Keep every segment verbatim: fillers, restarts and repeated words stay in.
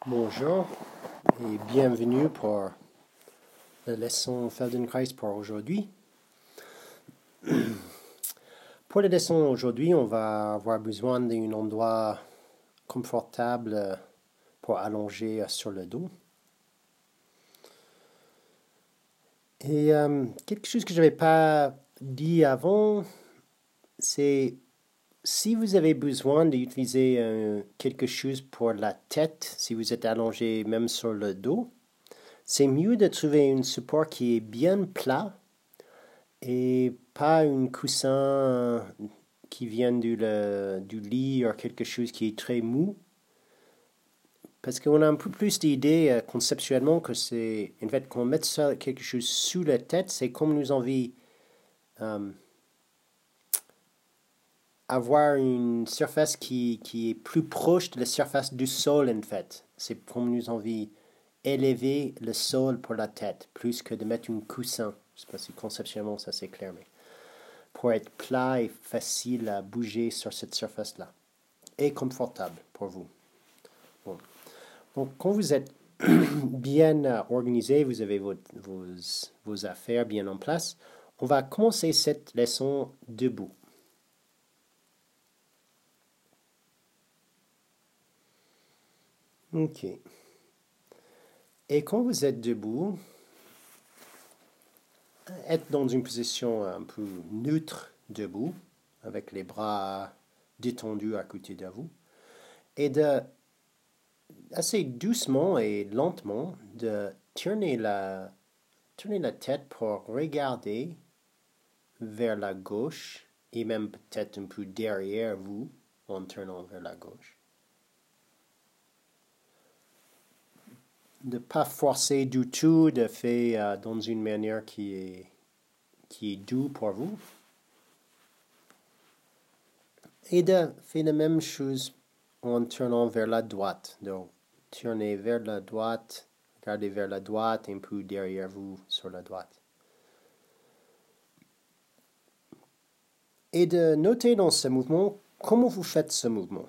Bonjour et bienvenue pour la leçon Feldenkrais pour aujourd'hui. Pour la leçon aujourd'hui, on va avoir besoin d'un endroit confortable pour allonger sur le dos. Et euh, quelque chose que je n'avais pas dit avant, c'est si vous avez besoin d'utiliser euh, quelque chose pour la tête, si vous êtes allongé même sur le dos, c'est mieux de trouver un support qui est bien plat et pas un coussin qui vient du, le, du lit ou quelque chose qui est très mou. Parce qu'on a un peu plus d'idées euh, conceptuellement que c'est, en fait, qu'on mette ça, quelque chose sous la tête, c'est comme nous envie euh, avoir une surface qui, qui est plus proche de la surface du sol, en fait. C'est comme nous envie élever le sol pour la tête, plus que de mettre un coussin. Je ne sais pas si conceptuellement ça c'est clair, mais pour être plat et facile à bouger sur cette surface-là. Et confortable pour vous. Bon. Donc, quand vous êtes bien euh, organisé, vous avez vos, vos, vos affaires bien en place, on va commencer cette leçon debout. Ok. Et quand vous êtes debout, être dans une position un peu neutre debout, avec les bras détendus à côté de vous, et de assez doucement et lentement de tourner la, tourner la tête pour regarder vers la gauche et même peut-être un peu derrière vous en tournant vers la gauche. De ne pas forcer du tout, de faire euh, dans une manière qui est, qui est douce pour vous. Et de faire la même chose en tournant vers la droite. Donc, tournez vers la droite, regardez vers la droite, un peu derrière vous sur la droite. Et de noter dans ce mouvement comment vous faites ce mouvement.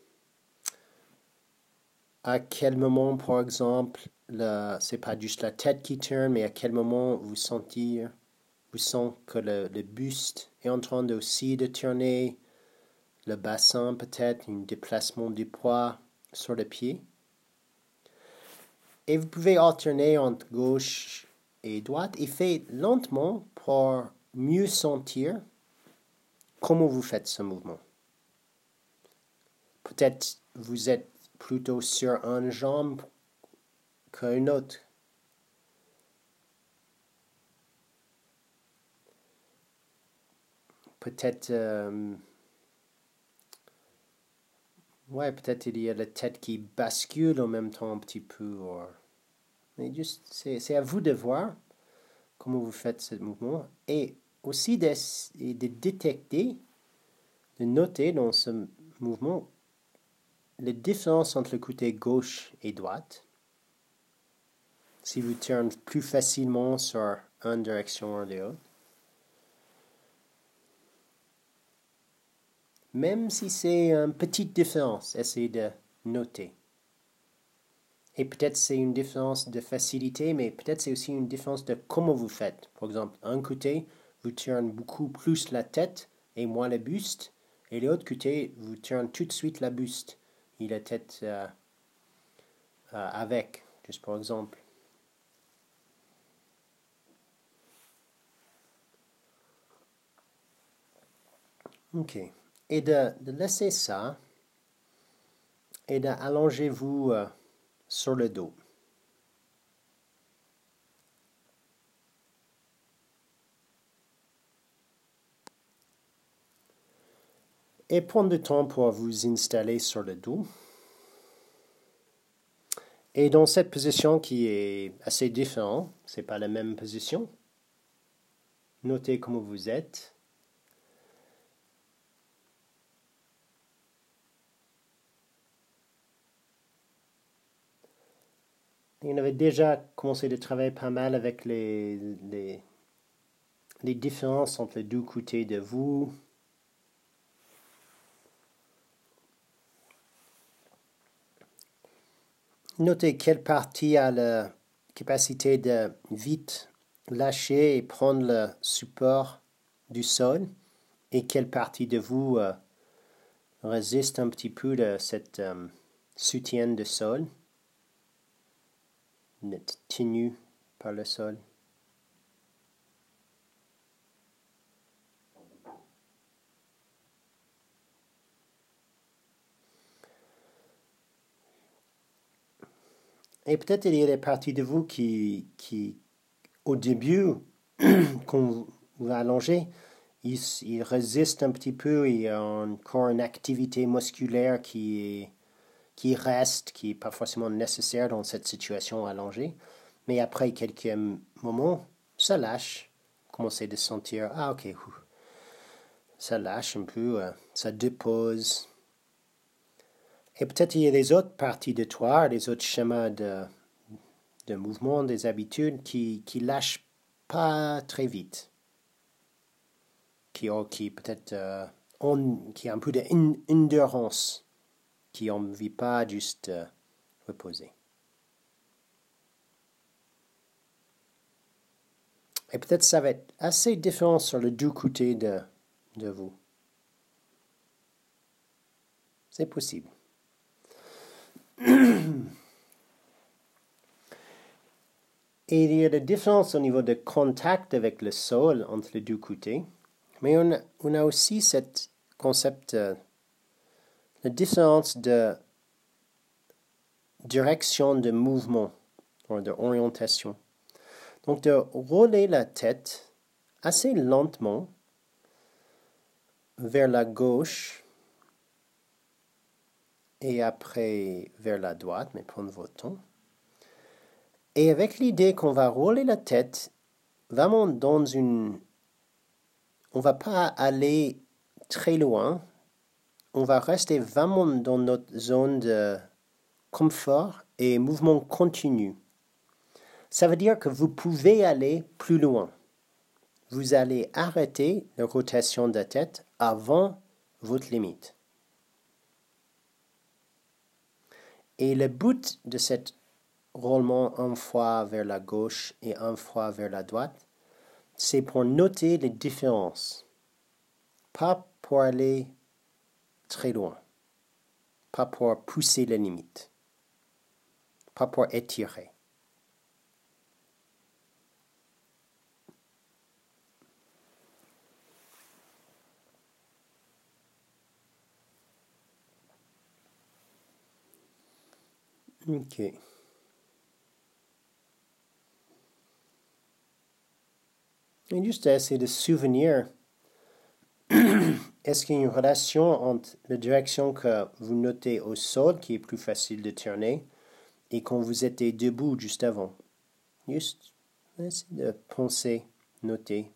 À quel moment, par exemple, ce n'est pas juste la tête qui tourne, mais à quel moment vous sentez, vous sentez que le, le buste est en train de aussi de tourner, le bassin peut-être, un déplacement du poids sur le pied. Et vous pouvez alterner entre gauche et droite et faites lentement pour mieux sentir comment vous faites ce mouvement. Peut-être vous êtes plutôt sur une jambe qu'une autre. Peut-être, euh, ouais, peut-être il y a la tête qui bascule en même temps un petit peu. Ou, mais juste, c'est, c'est à vous de voir comment vous faites ce mouvement et aussi de, de détecter, de noter dans ce mouvement la différence entre le côté gauche et droite. Si vous tournez plus facilement sur une direction ou l'autre. Même si c'est une petite différence, essayez de noter. Et peut-être c'est une différence de facilité, mais peut-être c'est aussi une différence de comment vous faites. Par exemple, un côté, vous tournez beaucoup plus la tête et moins le buste, et l'autre côté, vous tournez tout de suite la buste et la tête euh, euh, avec, juste par exemple. Ok. Et de, de laisser ça et d'allonger-vous euh, sur le dos. Et prendre du temps pour vous installer sur le dos. Et dans cette position qui est assez différente, ce n'est pas la même position. Notez comment vous êtes. On avait déjà commencé de travailler pas mal avec les, les, les différences entre les deux côtés de vous. notez quelle partie a la capacité de vite lâcher et prendre le support du sol et quelle partie de vous euh, résiste un petit peu de cette euh, soutien de sol, d'être tenu par le sol. Et peut-être il y a des parties de vous qui, qui au début, quand vous allongez, ils, ils résistent un petit peu, il y a encore une activité musculaire qui, est, qui reste, qui n'est pas forcément nécessaire dans cette situation allongée. Mais après quelques moments, ça lâche. Vous commencez à sentir, ah ok, ça lâche un peu, ça dépose. Et peut-être il y a des autres parties de toi, des autres schémas de, de mouvement, des habitudes qui, qui lâchent pas très vite. Qui ont qui peut-être euh, on, qui a un peu d'endurance, qui n'ont envie pas juste euh, reposer. Et peut-être ça va être assez différent sur le deux côtés de, de vous. C'est possible. Et il y a des différences au niveau de contact avec le sol entre les deux côtés. Mais on a, on a aussi ce concept, euh, la différence de direction de mouvement ou d'orientation. Donc de rouler la tête assez lentement vers la gauche et après vers la droite, mais prenez votre temps. Et avec l'idée qu'on va rouler la tête vraiment dans une... On ne va pas aller très loin, on va rester vraiment dans notre zone de confort et mouvement continu. Ça veut dire que vous pouvez aller plus loin. Vous allez arrêter la rotation de la tête avant votre limite. Et le but de cet roulement un fois vers la gauche et un fois vers la droite, c'est pour noter les différences. Pas pour aller très loin. Pas pour pousser les limites. Pas pour étirer. Ok. Et juste essayer de souvenir, est-ce qu'il y a une relation entre la direction que vous notez au sol, qui est plus facile de tourner, et quand vous étiez debout juste avant? Juste essayer de penser, noter.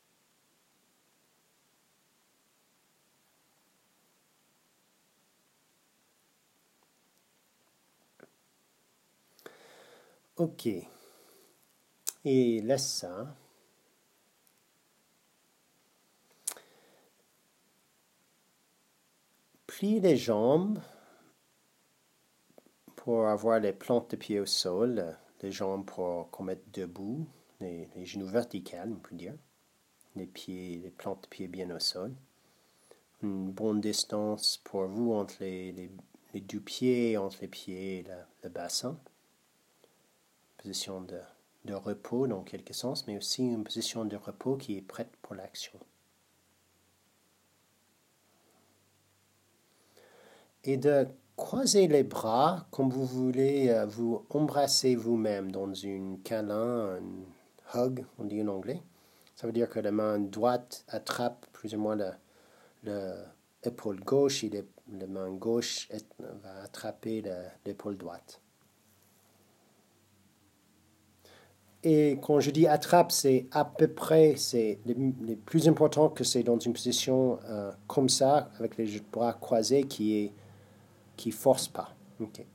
Ok. Et laisse ça. Plie les jambes pour avoir les plantes de pied au sol, les jambes pour qu'on mette debout, les, les genoux verticales, on peut dire, les pieds, les plantes de pied bien au sol. Une bonne distance pour vous entre les, les, les deux pieds, entre les pieds et le, le bassin. Position de, de repos dans quelque sens, mais aussi une position de repos qui est prête pour l'action. Et de croiser les bras comme vous voulez euh, vous embrasser vous-même dans une câlin, un hug, on dit en anglais. Ça veut dire que la main droite attrape plus ou moins l'épaule gauche et le, la main gauche est, va attraper l'épaule droite. Et quand je dis attrape, c'est à peu près, c'est le, le plus important que c'est dans une position euh, comme ça, avec les bras croisés, qui est qui force pas. Okay.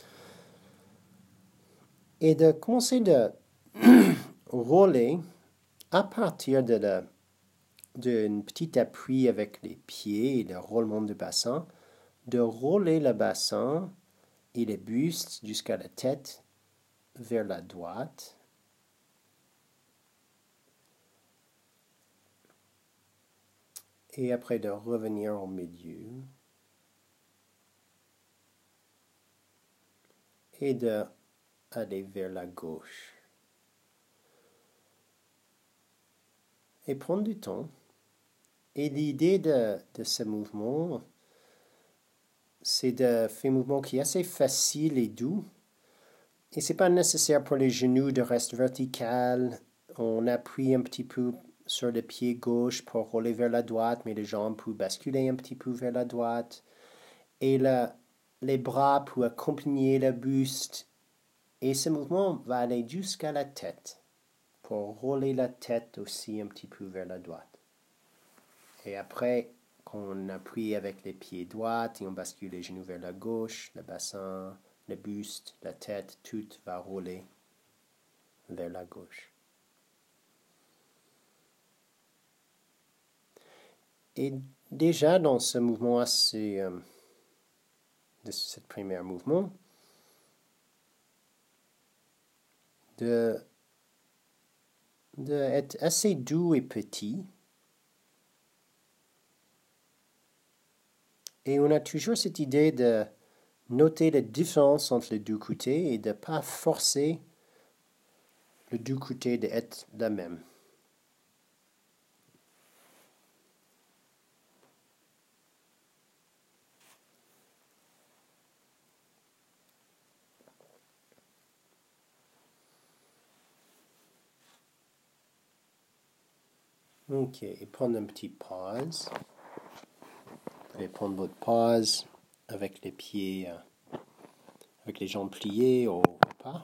Et de commencer de rouler à partir de la, d'un petit appui avec les pieds et le roulement du bassin, de rouler le bassin et le buste jusqu'à la tête vers la droite. Et après de revenir au milieu. Et de aller vers la gauche. Et prendre du temps. Et l'idée de, de ce mouvement, c'est de faire un mouvement qui est assez facile et doux. Et ce n'est pas nécessaire pour les genoux de rester vertical. On appuie un petit peu sur le pied gauche pour rouler vers la droite, mais les jambes peuvent basculer un petit peu vers la droite. Et la, les bras peuvent accompagner le buste. Et ce mouvement va aller jusqu'à la tête, pour rouler la tête aussi un petit peu vers la droite. Et après, qu'on appuie avec les pieds droits et on bascule les genoux vers la gauche, le bassin, le buste, la tête, tout va rouler vers la gauche. Et déjà dans ce mouvement assez, euh, de ce premier mouvement, de, de être assez doux et petit. Et on a toujours cette idée de noter la différence entre les deux côtés et de ne pas forcer le deux côtés d'être la même. Ok, et prendre une petite pause. Vous pouvez prendre votre pause avec les pieds, euh, avec les jambes pliées au, au pas.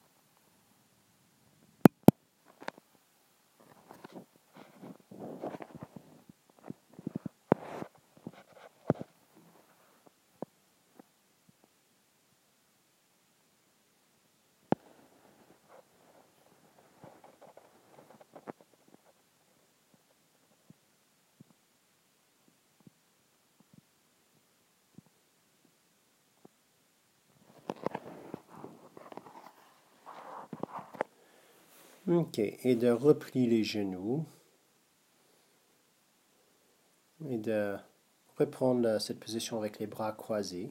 Ok, et de replier les genoux. Et de reprendre cette position avec les bras croisés.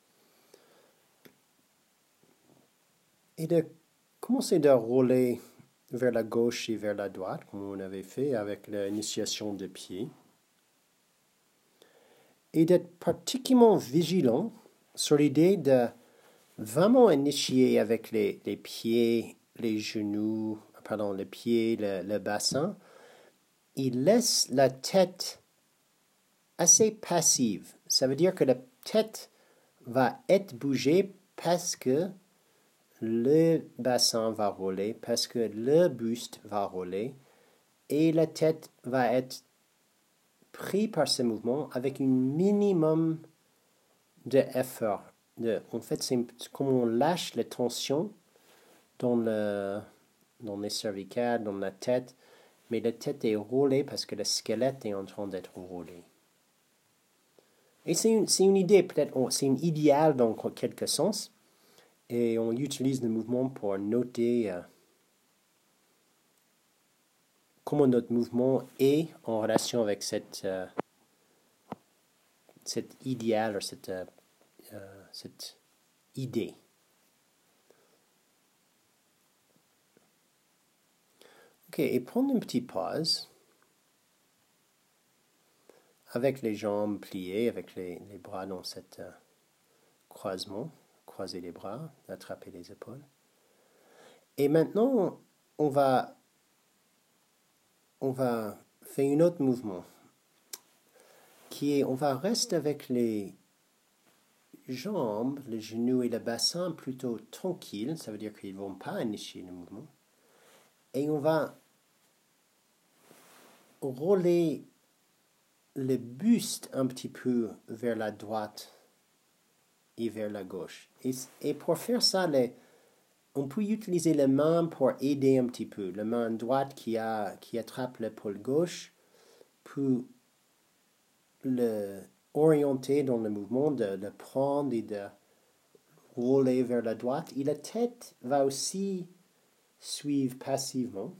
Et de commencer de rouler vers la gauche et vers la droite, comme on avait fait avec l'initiation de pied. Et d'être particulièrement vigilant sur l'idée de vraiment initier avec les, les pieds, les genoux, pardon, les pieds, le, le bassin. Il laisse la tête assez passive. Ça veut dire que la tête va être bougée parce que le bassin va rouler, parce que le buste va rouler, et la tête va être prise par ce mouvement avec un minimum d'effort. De, en fait, c'est comme on lâche la tension dans, le, dans les cervicales, dans la tête, mais la tête est roulée parce que le squelette est en train d'être roulé. Et c'est une, c'est une idée, peut-être, c'est une idéal dans quelque sens, et on utilise le mouvement pour noter euh, comment notre mouvement est en relation avec cette, euh, cette idéal, cette, euh, euh, cette idée. Ok, et prendre une petite pause avec les jambes pliées, avec les, les bras dans cet euh, croisement, croiser les bras, attraper les épaules. Et maintenant, on va, on va faire un autre mouvement qui est, on va rester avec les jambes, les genoux et le bassin plutôt tranquilles, ça veut dire qu'ils ne vont pas initier le mouvement. Et on va rouler le buste un petit peu vers la droite et vers la gauche. Et, et pour faire ça, les, on peut utiliser les mains pour aider un petit peu. La main droite qui, a, qui attrape l'épaule gauche peut le orienter dans le mouvement, de le prendre et de rouler vers la droite et la tête va aussi suivre passivement.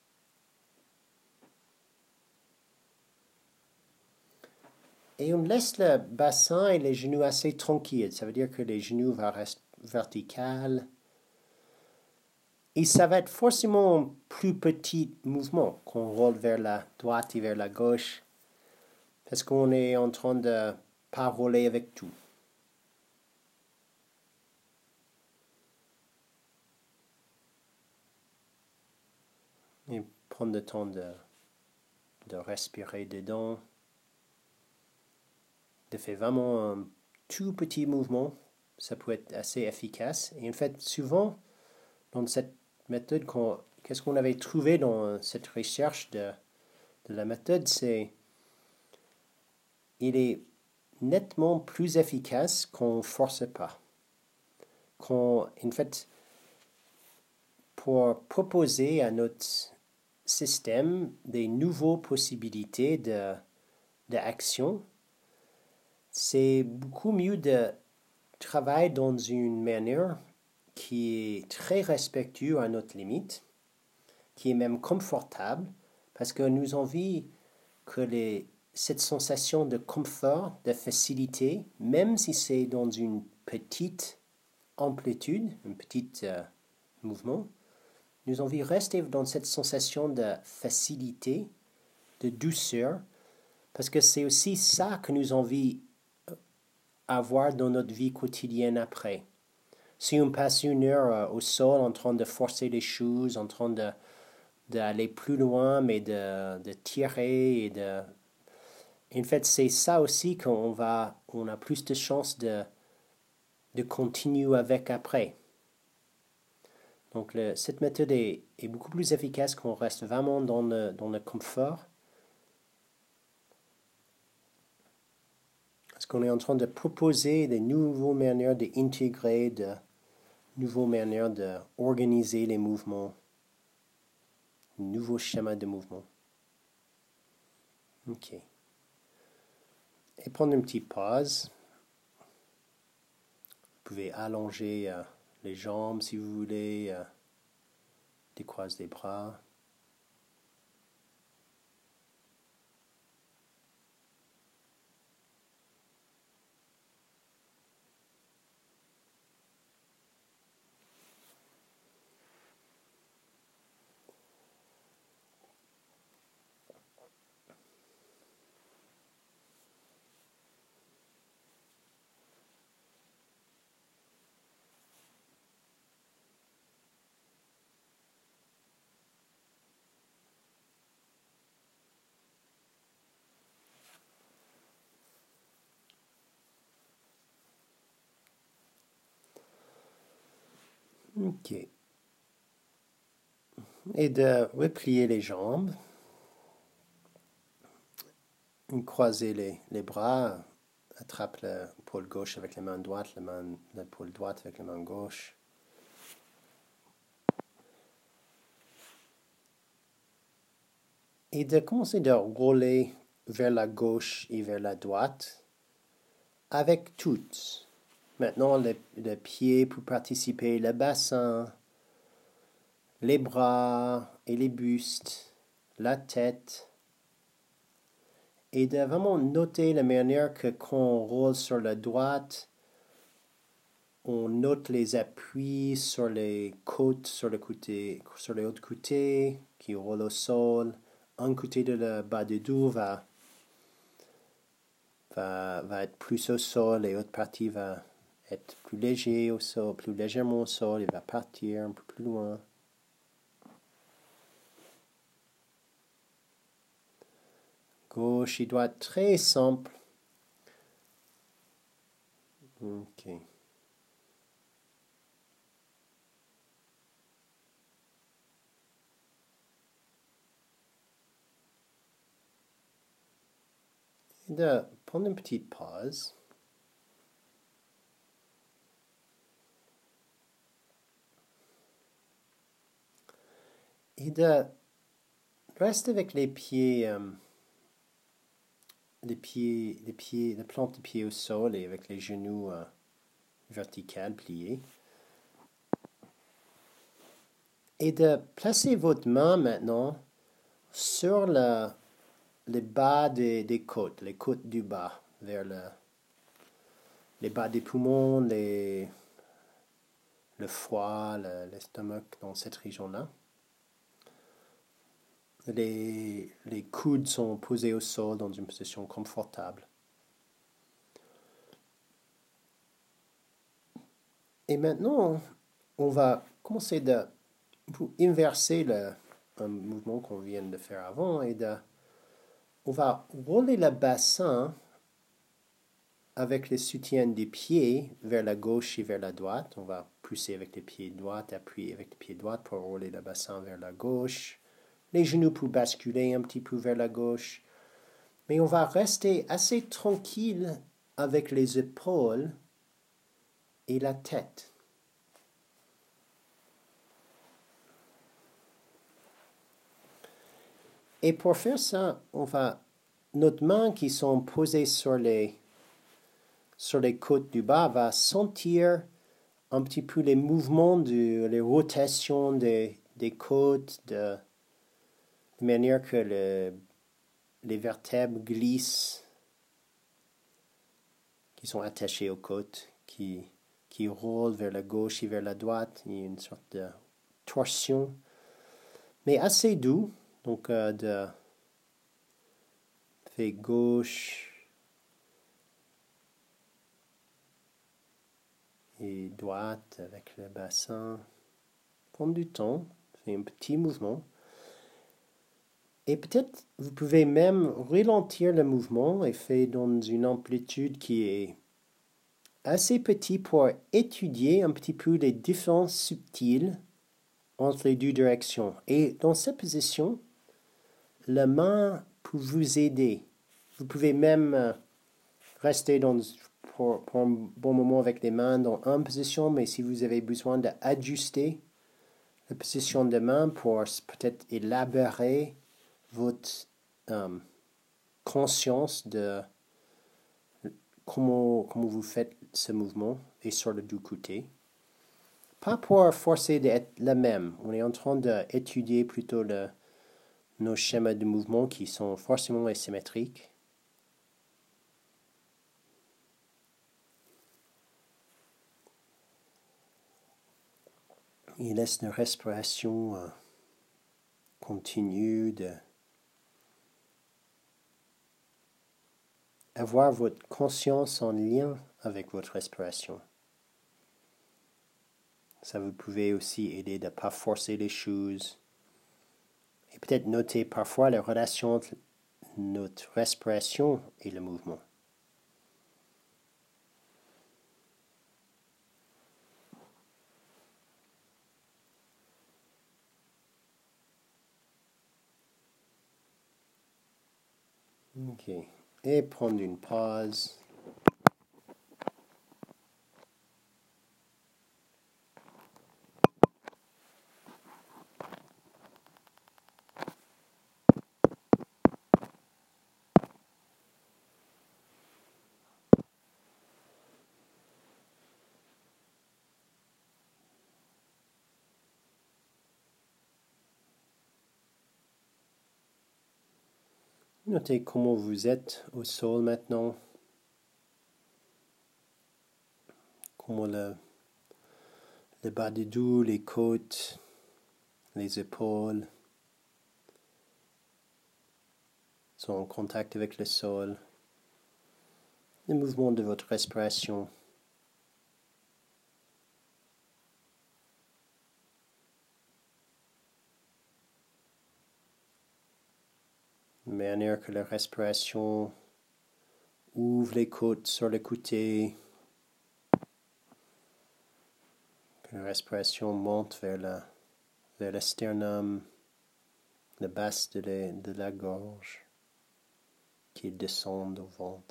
Et on laisse le bassin et les genoux assez tranquilles. Ça veut dire que les genoux vont rester verticaux. Et ça va être forcément un plus petit mouvement qu'on roule vers la droite et vers la gauche. Parce qu'on est en train de pas rouler avec tout. Et prendre le temps de, de respirer dedans. De faire vraiment un tout petit mouvement. Ça peut être assez efficace. Et en fait, souvent, dans cette méthode, qu'est-ce qu'on avait trouvé dans cette recherche de, de la méthode, c'est il est nettement plus efficace qu'on ne force pas. Qu'on, en fait, pour proposer à notre système des nouvelles possibilités de, d'action, c'est beaucoup mieux de travailler dans une manière qui est très respectueuse à notre limite, qui est même confortable, parce que nous avons envie que les, cette sensation de confort, de facilité, même si c'est dans une petite amplitude, un petit euh, mouvement, nous avons envie de rester dans cette sensation de facilité, de douceur, parce que c'est aussi ça que nous avons envie avoir dans notre vie quotidienne après. Si on passe une heure euh, au sol en train de forcer les choses, en train de d'aller plus loin, mais de, de tirer et de... En fait, c'est ça aussi qu'on va, on a plus de chances de, de continuer avec après. Donc, le, cette méthode est, est beaucoup plus efficace quand on reste vraiment dans le, dans le confort. Parce qu'on est en train de proposer de nouvelles manières d'intégrer, de nouvelles manières d'organiser les mouvements, un nouveau schéma de mouvement. OK. Et prendre une petite pause. Vous pouvez allonger euh, les jambes si vous voulez, euh, décroiser les bras. OK. Et de replier les jambes. Croiser les, les bras. Attrape l'épaule gauche avec la main droite, la main, l'épaule droite avec la main gauche. Et de commencer de rouler vers la gauche et vers la droite avec toutes. Maintenant, le, le pied pour participer, le bassin, les bras et les bustes, la tête. Et de vraiment noter la manière que quand on roule sur la droite, on note les appuis sur les côtes, sur le côté, sur les autres côtés qui roulent au sol. Un côté de la bas du dos va, va, va être plus au sol et l'autre partie va être plus léger au sol, plus légèrement au sol, il va partir un peu plus loin. Gauche et droite, très simple. Ok. Et de prendre une petite pause. Et de rester avec les pieds, euh, les pieds, les pieds, la plante des pieds au sol et avec les genoux euh, verticale, pliée. Et de placer votre main maintenant sur le, le bas des, des côtes, les côtes du bas, vers le, les bas des poumons, les, le foie, le- l'estomac, dans cette région-là. Les, les coudes sont posés au sol dans une position confortable. Et maintenant, on va commencer de pour inverser le un mouvement qu'on vient de faire avant et de, on va rouler le bassin avec les soutiens des pieds vers la gauche et vers la droite. On va pousser avec les pieds droits, appuyer avec les pieds droits pour rouler le bassin vers la gauche. Les genoux pour basculer un petit peu vers la gauche. Mais on va rester assez tranquille avec les épaules et la tête. Et pour faire ça, on va, notre main qui sont posées sur les, sur les côtes du bas va sentir un petit peu les mouvements, de, les rotations des, des côtes, de, de manière que le, les vertèbres glissent, qui sont attachées aux côtes, qui, qui roulent vers la gauche et vers la droite. Il y a une sorte de torsion, mais assez doux. Donc, euh, de fait gauche et droite avec le bassin. Prendre du temps, fait un petit mouvement. Et peut-être vous pouvez même ralentir le mouvement et faire dans une amplitude qui est assez petite pour étudier un petit peu les différences subtiles entre les deux directions. Et dans cette position, la main peut vous aider. Vous pouvez même euh, rester dans, pour, pour un bon moment avec les mains dans une position, mais si vous avez besoin d'ajuster la position des mains pour peut-être élaborer votre euh, conscience de comment, comment vous faites ce mouvement et sur le deux côtés. Pas pour forcer d'être la même. On est en train d'étudier plutôt le, nos schémas de mouvement qui sont forcément asymétriques. Il laisse une respiration euh, continue de avoir votre conscience en lien avec votre respiration. Ça vous pouvez aussi aider de ne pas forcer les choses et peut-être noter parfois la relation entre notre respiration et le mouvement. Ok. Et prendre une pause. Notez comment vous êtes au sol maintenant. Comment le, le bas du dos, les côtes, les épaules sont en contact avec le sol. Le mouvement de votre respiration. De manière que la respiration ouvre les côtes sur le côté. Que la respiration monte vers, la, vers le sternum, la base de la, de la gorge, qui descend au ventre.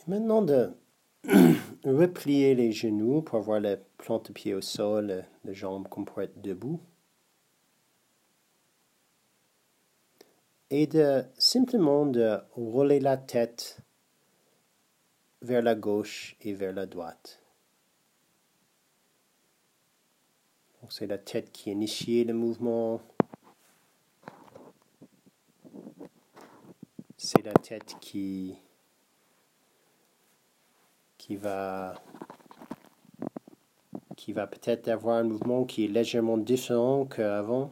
Maintenant, de replier les genoux pour avoir la plante de pied au sol, les jambes qu'on pourrait être debout. Et de simplement de rouler la tête vers la gauche et vers la droite. Donc c'est la tête qui initie le mouvement. C'est la tête qui, qui va, qui va peut-être avoir un mouvement qui est légèrement différent qu'avant.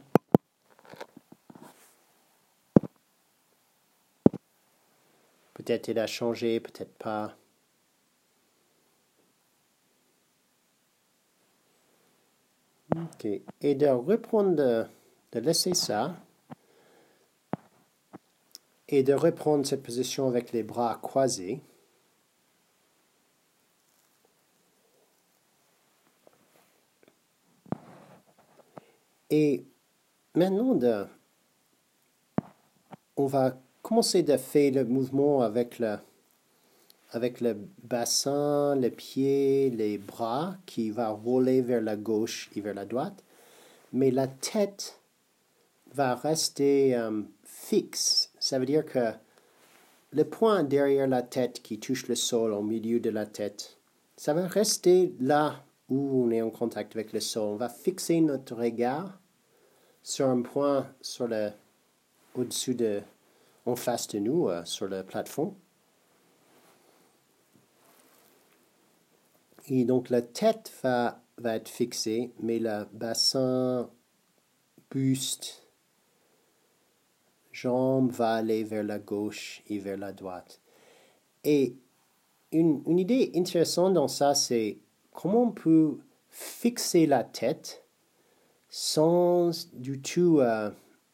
Peut-être il a changé, peut-être pas. Ok. Et de reprendre, de, de laisser ça. Et de reprendre cette position avec les bras croisés. Et maintenant, de, on va commencer à faire le mouvement avec le, avec le bassin, les pieds, les bras qui va rouler vers la gauche et vers la droite. Mais la tête va rester euh, fixe. Ça veut dire que le point derrière la tête qui touche le sol au milieu de la tête, ça va rester là où on est en contact avec le sol. On va fixer notre regard sur un point sur le, au-dessus de, en face de nous, euh, sur le plafond. Et donc la tête va, va être fixée, mais le bassin, buste, jambe va aller vers la gauche et vers la droite. Et une, une idée intéressante dans ça, c'est comment on peut fixer la tête sans du tout, euh,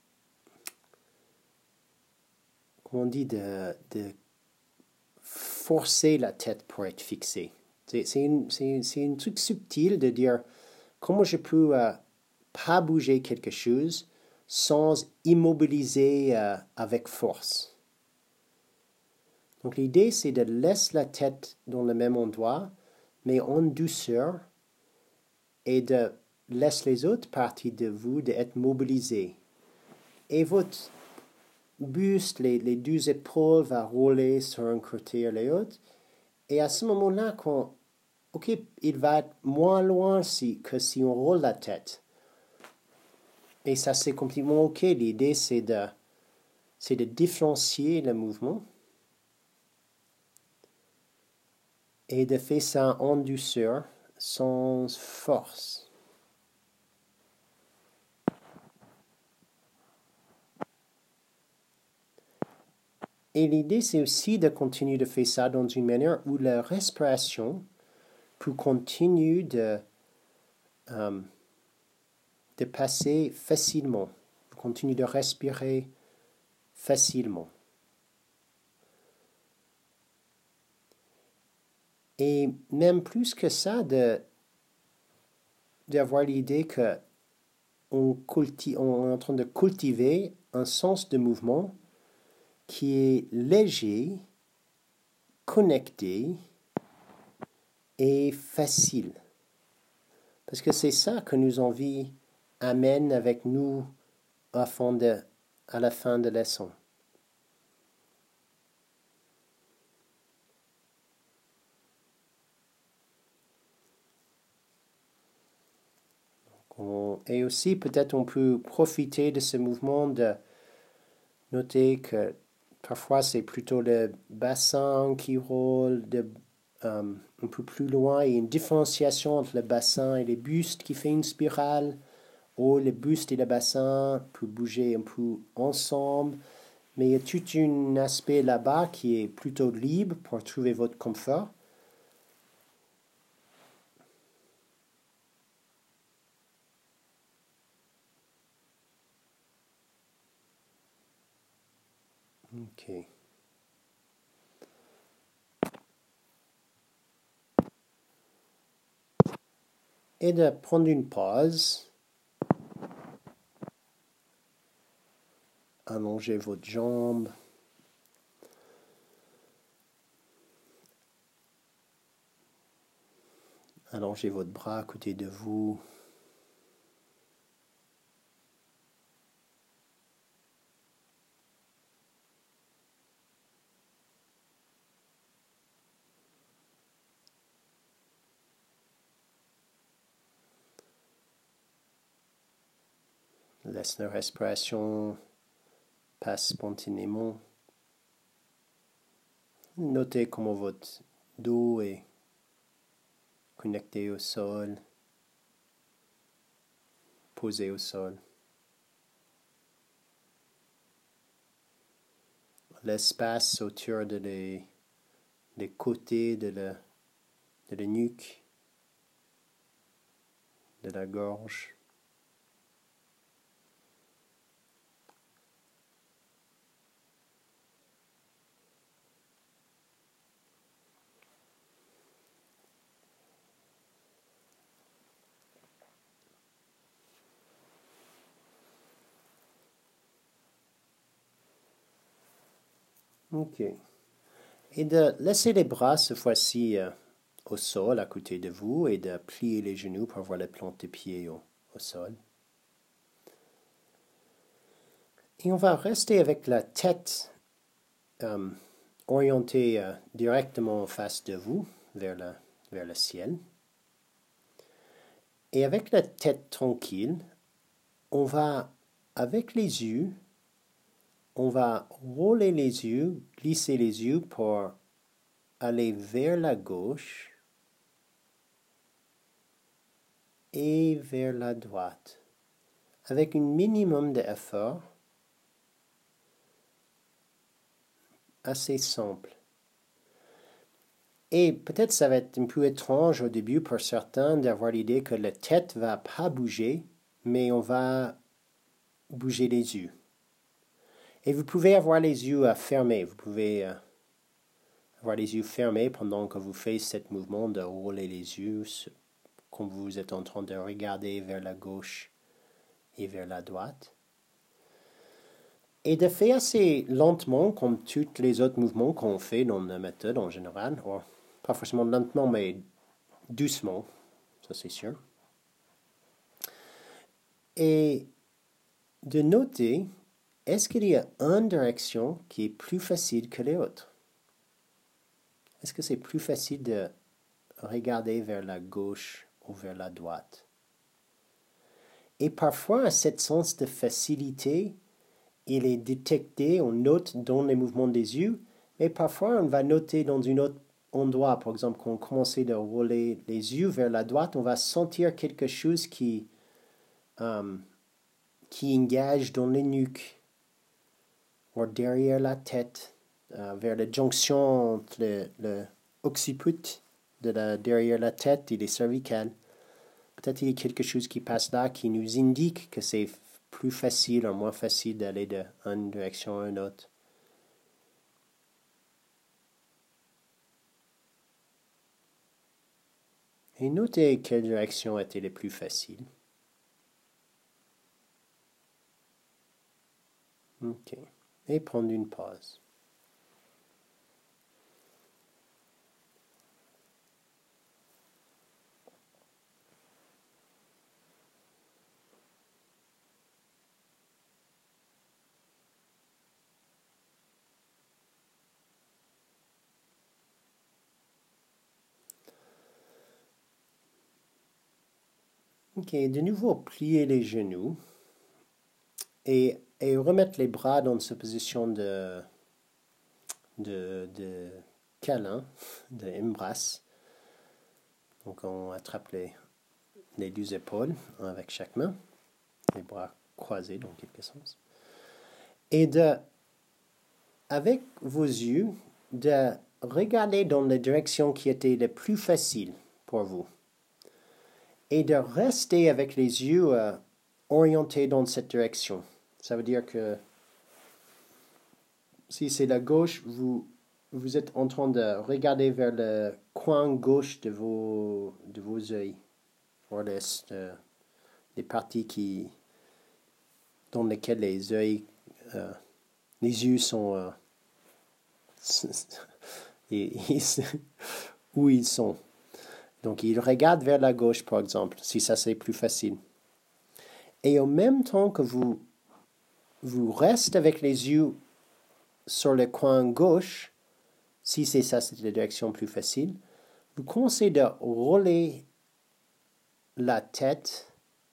comment on dit, de, de forcer la tête pour être fixée. C'est, c'est, une, c'est, c'est un truc subtil de dire comment je peux euh, pas bouger quelque chose sans immobiliser euh, avec force. Donc l'idée, c'est de laisser la tête dans le même endroit, mais en douceur, et de laisser les autres parties de vous d'être mobilisées. Et votre buste, les, les deux épaules vont rouler sur un côté et l'autre. Et à ce moment-là, quand, ok, il va être moins loin si, que si on roule la tête. Et ça, c'est complètement ok. L'idée, c'est de, c'est de différencier le mouvement et de faire ça en douceur, sans force. Et l'idée, c'est aussi de continuer de faire ça dans une manière où la respiration peut continuer de, euh, de passer facilement, continue de respirer facilement. Et même plus que ça, de, d'avoir l'idée que on, cultive, on est en train de cultiver un sens de mouvement qui est léger, connecté et facile. Parce que c'est ça que nos envies amènent avec nous à, fond de, à la fin de la leçon. On, et aussi, peut-être on peut profiter de ce mouvement de noter que parfois c'est plutôt le bassin qui roule de, um, un peu plus loin. Il y a une différenciation entre le bassin et les bustes qui fait une spirale. Ou le buste et le bassin peuvent bouger un peu ensemble. Mais il y a tout un aspect là-bas qui est plutôt libre pour trouver votre confort. Ok. Et de prendre une pause. Allongez votre jambe. Allongez votre bras à côté de vous. Laisse la respiration passe spontanément. Notez comment votre dos est connecté au sol, posé au sol. L'espace autour de les, les côtés de la, de la nuque, de la gorge. Ok. Et de laisser les bras cette fois-ci euh, au sol à côté de vous et de plier les genoux pour avoir les plantes des pieds au, au sol. Et on va rester avec la tête euh, orientée euh, directement en face de vous, vers, la, vers le ciel. Et avec la tête tranquille, on va, avec les yeux, on va rouler les yeux, glisser les yeux pour aller vers la gauche et vers la droite, avec un minimum d'effort, assez simple. Et peut-être ça va être un peu étrange au début pour certains d'avoir l'idée que la tête ne va pas bouger, mais on va bouger les yeux. Et vous pouvez avoir les yeux fermés, vous pouvez avoir les yeux fermés pendant que vous faites ce mouvement de rouler les yeux, quand vous êtes en train de regarder vers la gauche et vers la droite. Et de faire assez lentement, comme tous les autres mouvements qu'on fait dans la méthode en général, ou pas forcément lentement, mais doucement, ça c'est sûr. Et de noter, est-ce qu'il y a une direction qui est plus facile que les autres? Est-ce que c'est plus facile de regarder vers la gauche ou vers la droite? Et parfois, cet sens de facilité, il est détecté, on note dans les mouvements des yeux, mais parfois on va noter dans un autre endroit, par exemple, quand on commence à rouler les yeux vers la droite, on va sentir quelque chose qui, um, qui engage dans les nuques, ou derrière la tête, uh, vers la jonction entre le, le occiput de la, derrière la tête et les cervicales. Peut-être il y a quelque chose qui passe là qui nous indique que c'est plus facile ou moins facile d'aller d'une direction à une autre. Et notez quelle direction était la plus facile. Ok. Et prendre une pause. Ok, de nouveau, plier les genoux et, et remettre les bras dans cette position de, de, de câlin, de embrasse. Donc on attrape les, les deux épaules avec chaque main, les bras croisés dans quelque sens. Et de, avec vos yeux, de regarder dans la direction qui était la plus facile pour vous. Et de rester avec les yeux euh, orientés dans cette direction. Ça veut dire que si c'est la gauche, vous, vous êtes en train de regarder vers le coin gauche de vos, de vos yeux. Ou les, euh, les parties qui, dans lesquelles les yeux, euh, les yeux sont... Euh, et, et, où ils sont. Donc, il regarde vers la gauche, par exemple, si ça c'est plus facile. Et en même temps que vous, vous restez avec les yeux sur le coin gauche, si c'est ça, c'est la direction plus facile, vous commencez de rouler la tête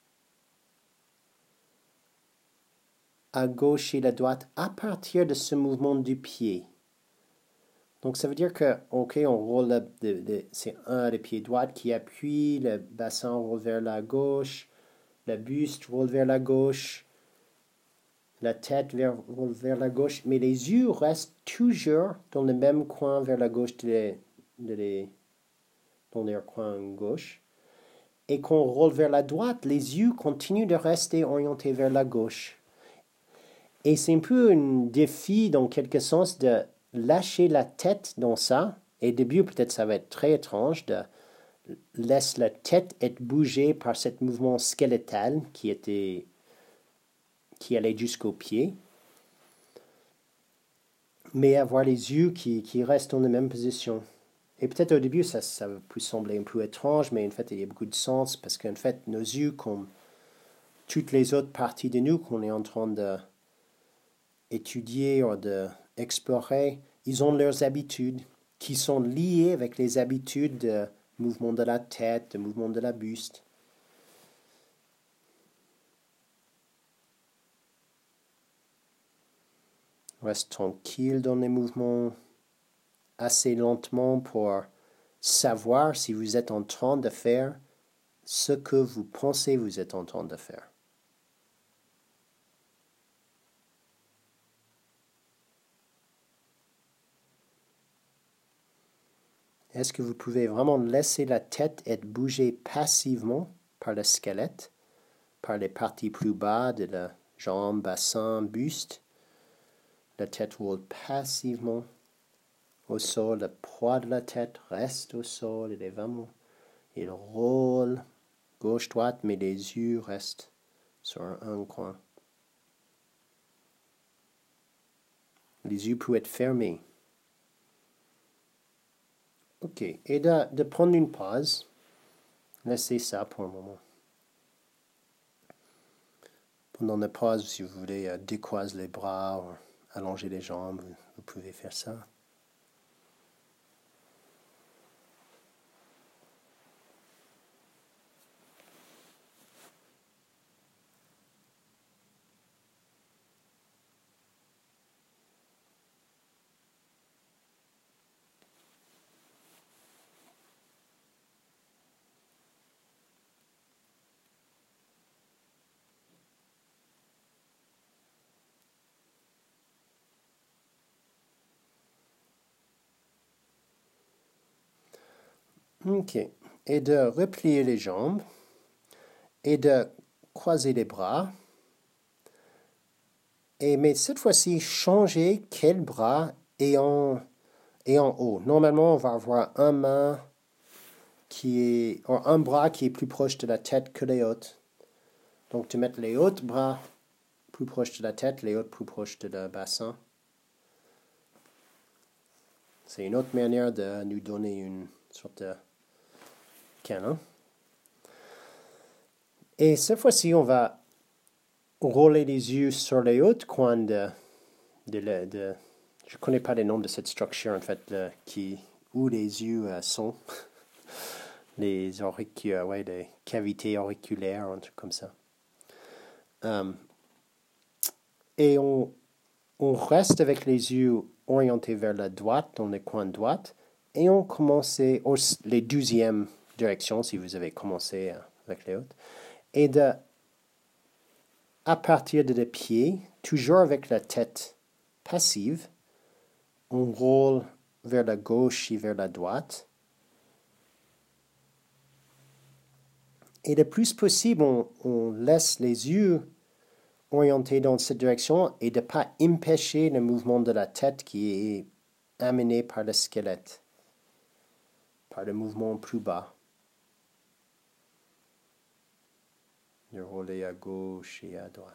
à gauche et à droite à partir de ce mouvement du pied. Donc, ça veut dire que, OK, on roule, le, le, le, c'est un des pieds droits qui appuie, le bassin roule vers la gauche, le buste roule vers la gauche, la tête vers, roule vers la gauche, mais les yeux restent toujours dans le même coin vers la gauche, de les, de les, dans leur coin gauche. Et quand on roule vers la droite, les yeux continuent de rester orientés vers la gauche. Et c'est un peu un défi, dans quelque sens, de lâcher la tête dans ça. Et au début, peut-être ça va être très étrange de laisser la tête être bougée par ce mouvement squelettal qui était, qui allait jusqu'au pied. Mais avoir les yeux qui, qui restent dans la même position. Et peut-être au début, ça, ça peut sembler un peu étrange, mais en fait, il y a beaucoup de sens parce qu'en fait, nos yeux, comme toutes les autres parties de nous qu'on est en train de étudier ou d'explorer, ils ont leurs habitudes qui sont liées avec les habitudes de mouvement de la tête, de mouvement de la buste. Reste tranquille dans les mouvements assez lentement pour savoir si vous êtes en train de faire ce que vous pensez vous êtes en train de faire. Est-ce que vous pouvez vraiment laisser la tête être bougée passivement par le squelette, par les parties plus bas de la jambe, bassin, buste? La tête roule passivement au sol, le poids de la tête reste au sol, il est vraiment, il roule gauche-droite, mais les yeux restent sur un coin. Les yeux peuvent être fermés. Ok, et de, de prendre une pause, laissez ça pour un moment. Pendant la pause, si vous voulez euh, décroiser les bras ou allonger les jambes, vous, vous pouvez faire ça. Ok, et de replier les jambes et de croiser les bras. Et, mais cette fois-ci, changer quel bras est en, est en haut. Normalement, on va avoir un main qui est, ou un bras qui est plus proche de la tête que les autres. Donc, tu mets les autres bras plus proches de la tête, les autres plus proches de le bassin. C'est une autre manière de nous donner une sorte de canon. Et cette fois-ci, on va rouler les yeux sur les autres coins de, de, de, de je ne connais pas les noms de cette structure, en fait, le, qui, où les yeux euh, sont. les auriculaires, ouais, les cavités auriculaires, un truc comme ça. Um, et on, on reste avec les yeux orientés vers la droite, dans le coin droite, et on commence aux, les douzièmes directions, si vous avez commencé avec les autres, et de, à partir de les pieds, toujours avec la tête passive, on roule vers la gauche et vers la droite. Et le plus possible, on, on laisse les yeux orientés dans cette direction et de ne pas empêcher le mouvement de la tête qui est amené par le squelette, par le mouvement plus bas. De rouler à gauche et à droite.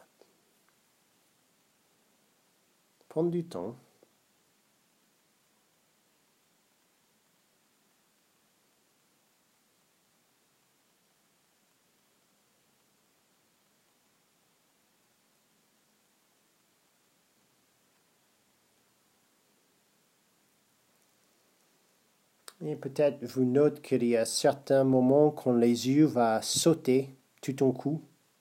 Prendre du temps. Et peut-être vous notez qu'il y a certains moments quand les yeux vont sauter tout d'un coup.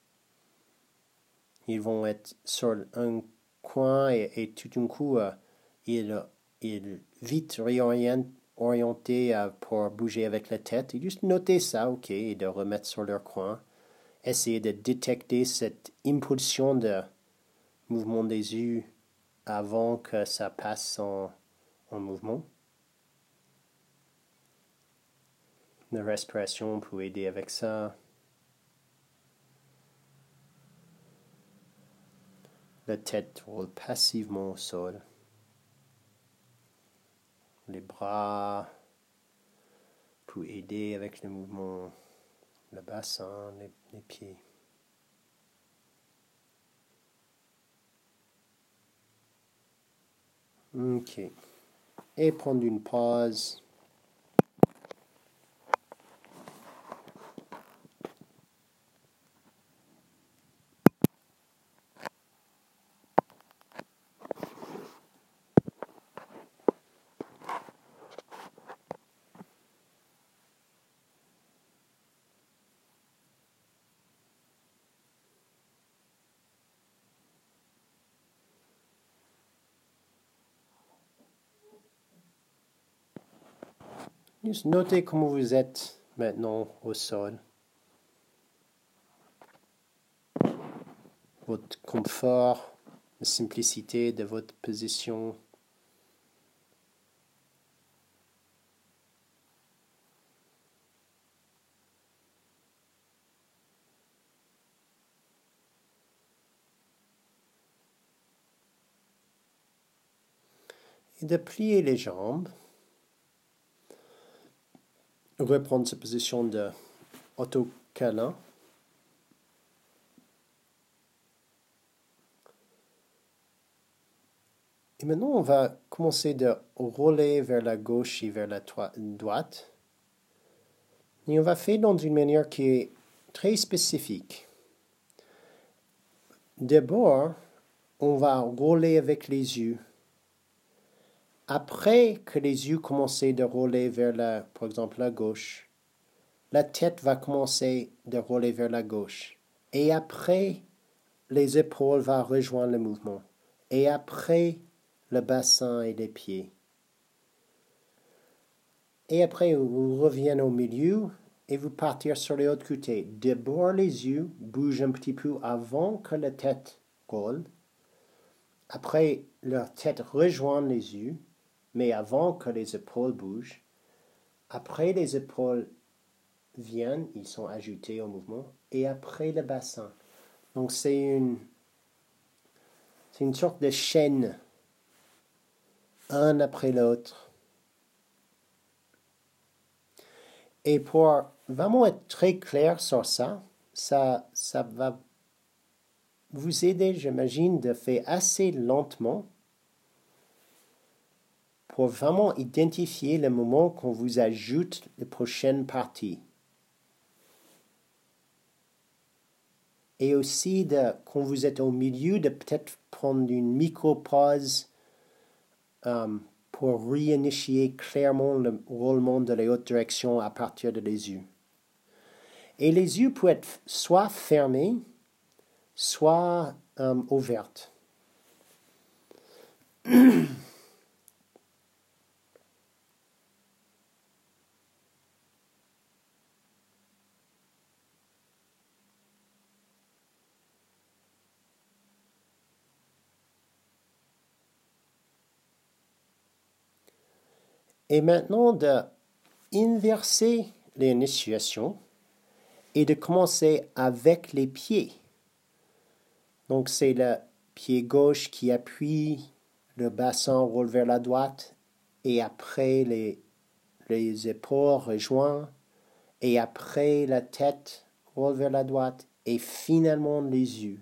Ils vont être sur un coin et, et tout d'un coup, euh, ils, ils vite réorientent orientés euh, pour bouger avec la tête. Et juste noter ça, ok, et de remettre sur leur coin. Essayez de détecter cette impulsion de mouvement des yeux avant que ça passe en, en mouvement. La respiration peut aider avec ça. La tête roule passivement au sol. Les bras peuvent aider avec le mouvement. Le bassin, les, les pieds. Ok. Et prendre une pause. Juste notez comment vous êtes maintenant au sol. Votre confort, la simplicité de votre position. Et de plier les jambes. Reprendre cette position de autocâlin. Et maintenant, on va commencer de rouler vers la gauche et vers la droite. Et on va faire dans une manière qui est très spécifique. D'abord, on va rouler avec les yeux. Après que les yeux commencent de rouler vers la, par exemple, la gauche, la tête va commencer de rouler vers la gauche. Et après, les épaules vont rejoindre le mouvement. Et après, le bassin et les pieds. Et après, vous revenez au milieu et vous partez sur l'autre côté. D'abord, les yeux bougent un petit peu avant que la tête roule. Après, leur tête rejoint les yeux, mais avant que les épaules bougent. Après, les épaules viennent, ils sont ajoutés au mouvement. Et après, le bassin. Donc, c'est une, c'est une sorte de chaîne, un après l'autre. Et pour vraiment être très clair sur ça, ça, ça va vous aider, j'imagine, de faire assez lentement pour vraiment identifier le moment qu'on vous ajoute la prochaine partie. Et aussi, de, quand vous êtes au milieu, de peut-être prendre une micro-pause um, pour réinitier clairement le roulement de la haute direction à partir de les yeux. Et les yeux peuvent être soit fermés, soit um, ouverts. Et maintenant, de inverser l'initiation et de commencer avec les pieds. Donc, c'est le pied gauche qui appuie, le bassin roule vers la droite, et après, les, les épaules rejoignent, et après, la tête roule vers la droite, et finalement, les yeux.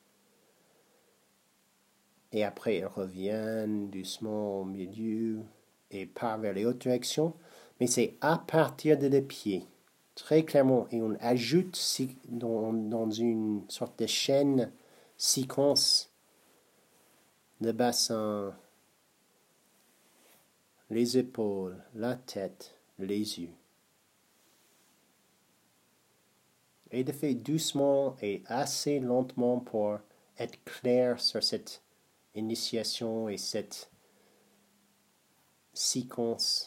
Et après, ils reviennent doucement au milieu et partent vers les hautes directions, mais c'est à partir de les pieds. Très clairement, et on ajoute dans, dans une sorte de chaîne séquence le bassin, les épaules, la tête, les yeux. Et de faire doucement et assez lentement pour être clair sur cette initiation et cette séquence.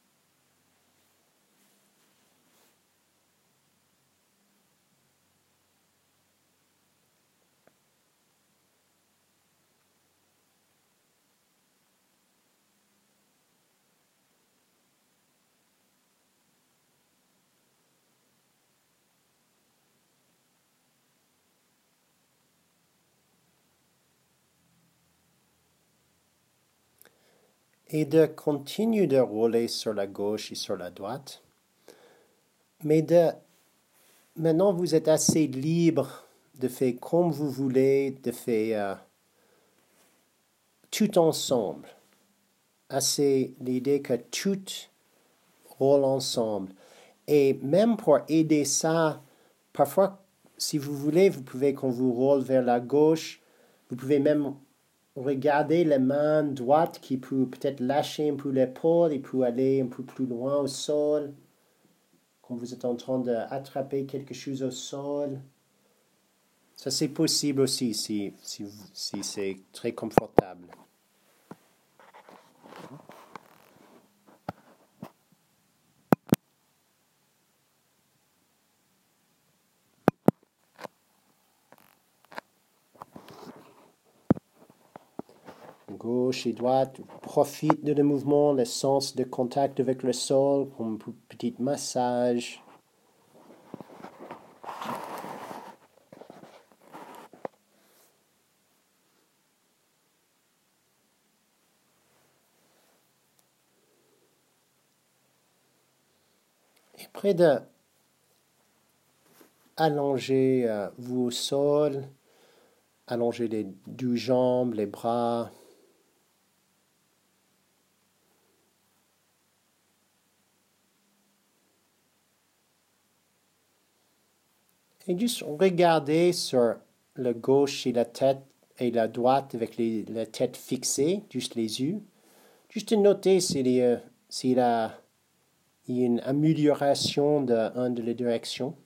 Et de continuer de rouler sur la gauche et sur la droite. Mais de maintenant vous êtes assez libre de faire comme vous voulez, de faire euh, tout ensemble. Assez l'idée que tout roule ensemble. Et même pour aider ça, parfois, si vous voulez, vous pouvez, quand vous roule vers la gauche, vous pouvez même regarder la main droite qui peut peut-être lâcher un peu l'épaule et peut aller un peu plus loin au sol. Quand vous êtes en train d'attraper quelque chose au sol. Ça, c'est possible aussi si, si, si c'est très confortable. Gauche et droite, profite de le mouvement, le sens de contact avec le sol, comme un petit massage. Et près de allonger euh, vous au sol, allonger les deux jambes, les bras. Et juste regarder sur la gauche et la tête et la droite avec les, la tête fixée, juste les yeux. Juste noter s'il y a, s'il y a une amélioration d'une de les directions.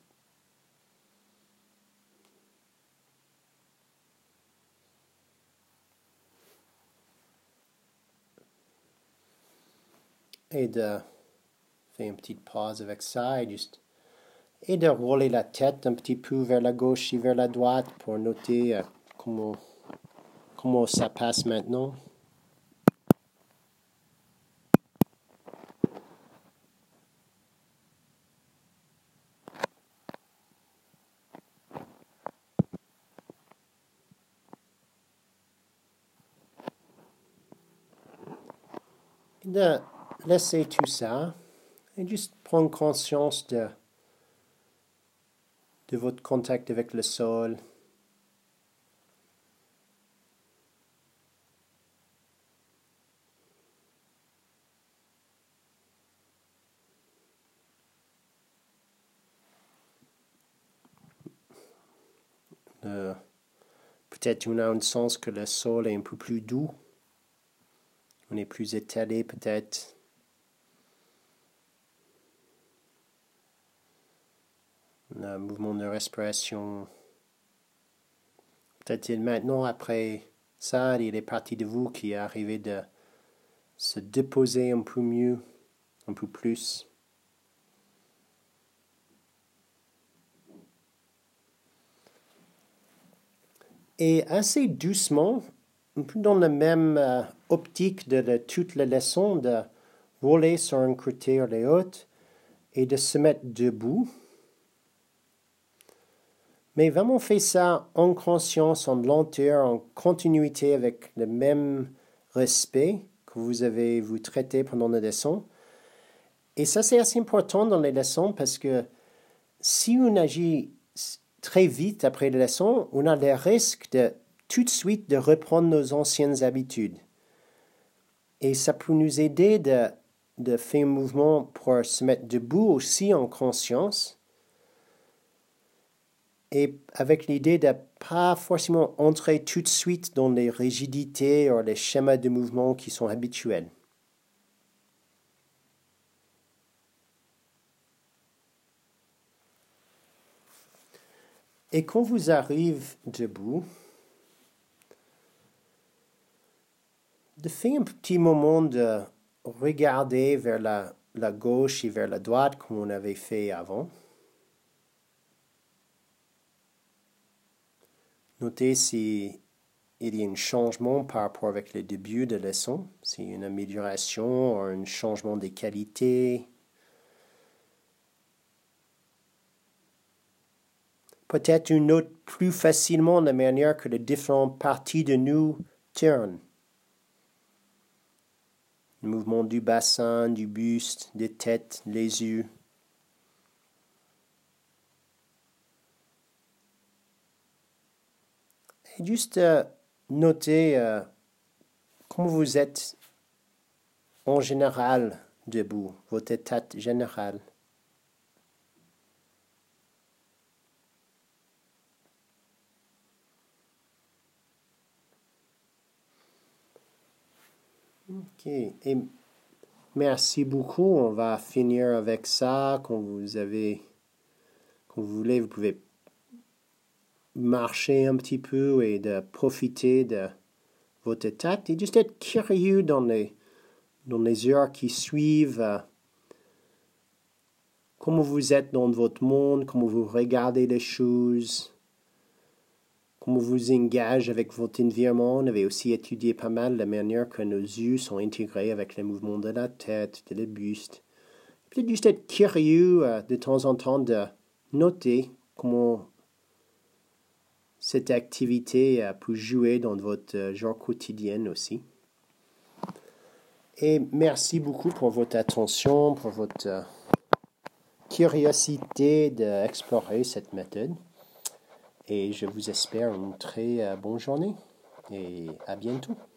Et de faire une petite pause avec ça et juste et de rouler la tête un petit peu vers la gauche et vers la droite pour noter euh, comment, comment ça passe maintenant. Et de laisser tout ça et juste prendre conscience de, de votre contact avec le sol. Euh, peut-être on a un sens que le sol est un peu plus doux. On est plus étalé peut-être. On a un mouvement de respiration. Peut-être maintenant, après ça, il est partie de vous qui est arrivé de se déposer un peu mieux, un peu plus. Et assez doucement, un peu dans la même euh, optique de, de toute la leçon, de rouler sur un côté ou l'autre et de se mettre debout. Mais vraiment fait ça en conscience, en lenteur, en continuité avec le même respect que vous avez vous traité pendant la leçon. Et ça, c'est assez important dans les leçons parce que si on agit très vite après la leçon, on a le risque de tout de suite de reprendre nos anciennes habitudes. Et ça peut nous aider de, de faire un mouvement pour se mettre debout aussi en conscience. Et avec l'idée de ne pas forcément entrer tout de suite dans les rigidités ou les schémas de mouvement qui sont habituels. Et quand vous arrivez debout, de faire un petit moment de regarder vers la, la gauche et vers la droite comme on avait fait avant. Notez si il y a un changement par rapport avec le début de la leçon, s'il y a une amélioration ou un changement de qualité. Peut-être une note plus facilement de manière que les différentes parties de nous tournent. Le mouvement du bassin, du buste, des têtes, les yeux. Et juste euh, noter euh, comment vous êtes en général debout, votre état général. Ok, et merci beaucoup. On va finir avec ça. Quand vous avez, quand vous voulez, vous pouvez marcher un petit peu et de profiter de votre état et juste être curieux dans les, dans les heures qui suivent. Euh, comment vous êtes dans votre monde, comment vous regardez les choses, comment vous engagez avec votre environnement. On avait aussi étudié pas mal la manière que nos yeux sont intégrés avec les mouvements de la tête, de le buste. Peut-être juste être curieux euh, de temps en temps de noter comment cette activité euh, peut jouer dans votre euh, genre quotidien aussi. Et merci beaucoup pour votre attention, pour votre euh, curiosité d'explorer cette méthode. Et je vous espère une très euh, bonne journée et à bientôt.